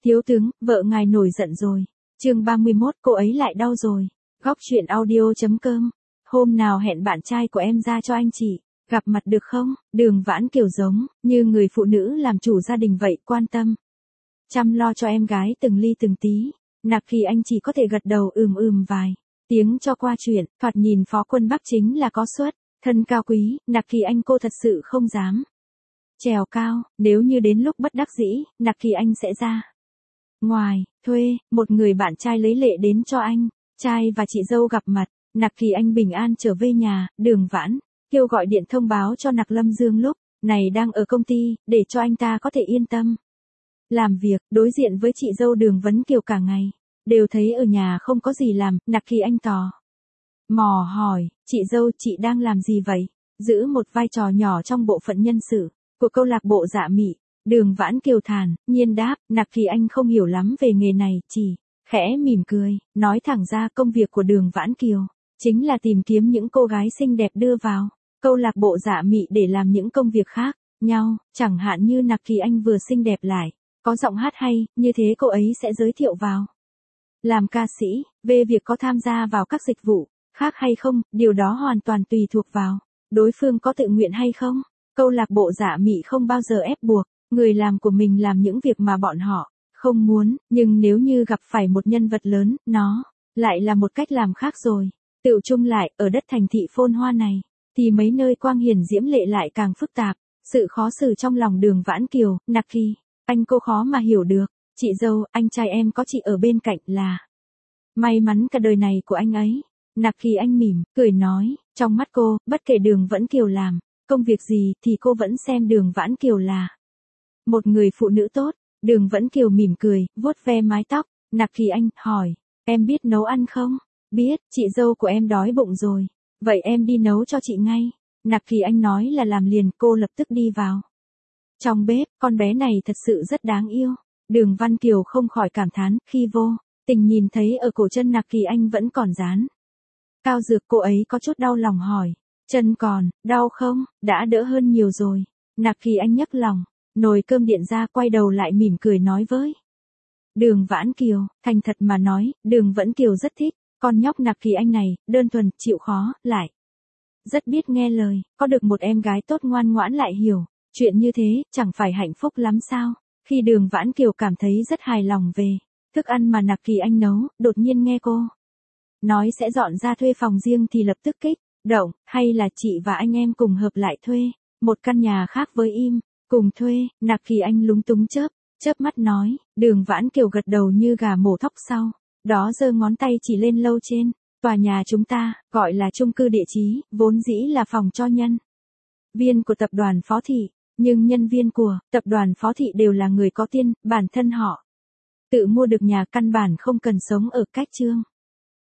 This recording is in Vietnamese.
Thiếu tướng, vợ ngài nổi giận rồi. Chương 31, cô ấy lại đau rồi. Góc truyện audio.com. Hôm nào hẹn bạn trai của em ra cho anh chị gặp mặt được không? Đường Vãn Kiều giống như người phụ nữ làm chủ gia đình vậy, quan tâm chăm lo cho em gái từng ly từng tí. Nặc Kỳ Anh chỉ có thể gật đầu vài tiếng cho qua chuyện. Thoạt nhìn Phó Quân Bắc chính là có suất, thân cao quý. Nặc Kỳ Anh cô thật sự không dám trèo cao. Nếu như đến lúc bất đắc dĩ, Nặc Kỳ Anh sẽ ra ngoài thuê một người bạn trai lấy lệ đến cho anh trai và chị dâu gặp mặt. Nặc Kỳ Anh bình an trở về nhà. Đường Vãn Kiều gọi điện thông báo cho Nặc Lâm Dương lúc này đang ở công ty, để cho anh ta có thể yên tâm làm việc. Đối diện với chị dâu Đường Vấn Kiều cả ngày đều thấy ở nhà không có gì làm. Nặc Kỳ Anh tò mò hỏi, chị dâu, chị đang làm gì vậy? Giữ một vai trò nhỏ trong bộ phận nhân sự của câu lạc bộ Dạ Mị. Đường Vãn Kiều thản nhiên đáp. Nặc Kỳ Anh không hiểu lắm về nghề này, chỉ khẽ mỉm cười, nói thẳng ra công việc của Đường Vãn Kiều chính là tìm kiếm những cô gái xinh đẹp đưa vào câu lạc bộ Dạ Mị để làm những công việc khác nhau. Chẳng hạn như Nặc Kỳ Anh vừa xinh đẹp lại có giọng hát hay, như thế cô ấy sẽ giới thiệu vào làm ca sĩ. Về việc có tham gia vào các dịch vụ khác hay không, điều đó hoàn toàn tùy thuộc vào đối phương có tự nguyện hay không. Câu lạc bộ Dạ Mị không bao giờ ép buộc người làm của mình làm những việc mà bọn họ không muốn, nhưng nếu như gặp phải một nhân vật lớn, nó lại là một cách làm khác rồi. Tựu chung lại, ở đất thành thị phồn hoa này, thì mấy nơi quang hiển diễm lệ lại càng phức tạp. Sự khó xử trong lòng Đường Vãn Kiều, Nặc Kỳ Anh cô khó mà hiểu được. Chị dâu, anh trai em có chị ở bên cạnh là may mắn cả đời này của anh ấy. Nặc Kỳ Anh mỉm cười nói, trong mắt cô, bất kể Đường Vãn Kiều làm công việc gì thì cô vẫn xem Đường Vãn Kiều là một người phụ nữ tốt. Đường Vãn Kiều mỉm cười, vuốt ve mái tóc. Nặc Kỳ Anh hỏi, em biết nấu ăn không? Biết, chị dâu của em đói bụng rồi. Vậy em đi nấu cho chị ngay. Nặc Kỳ Anh nói là làm liền. Cô lập tức đi vào trong bếp. Con bé này thật sự rất đáng yêu. Đường Vãn Kiều không khỏi cảm thán khi vô tình nhìn thấy ở cổ chân Nặc Kỳ Anh vẫn còn dán cao dược. Cô ấy có chút đau lòng hỏi, chân còn đau không? Đã đỡ hơn nhiều rồi. Nặc Kỳ Anh nhấc lòng nồi cơm điện ra, quay đầu lại mỉm cười nói với Đường Vãn Kiều. Thành thật mà nói, Đường Vãn Kiều rất thích con nhóc Nặc Kỳ Anh này, đơn thuần, chịu khó, lại rất biết nghe lời. Có được một em gái tốt ngoan ngoãn lại hiểu chuyện như thế, chẳng phải hạnh phúc lắm sao? Khi Đường Vãn Kiều cảm thấy rất hài lòng về thức ăn mà Nặc Kỳ Anh nấu, đột nhiên nghe cô nói sẽ dọn ra thuê phòng riêng thì lập tức kích động. Hay là chị và anh em cùng hợp lại thuê một căn nhà khác với im cùng thuê? Nặc Kỳ Anh lúng túng chớp mắt nói. Đường Vãn Kiều gật đầu như gà mổ thóc, sau đó giơ ngón tay chỉ lên lầu trên. Tòa nhà chúng ta gọi là chung cư, địa chí vốn dĩ là phòng cho nhân viên của tập đoàn Phó Thị, nhưng nhân viên của tập đoàn Phó Thị đều là người có tiền, bản thân họ tự mua được nhà, căn bản không cần sống ở cách trương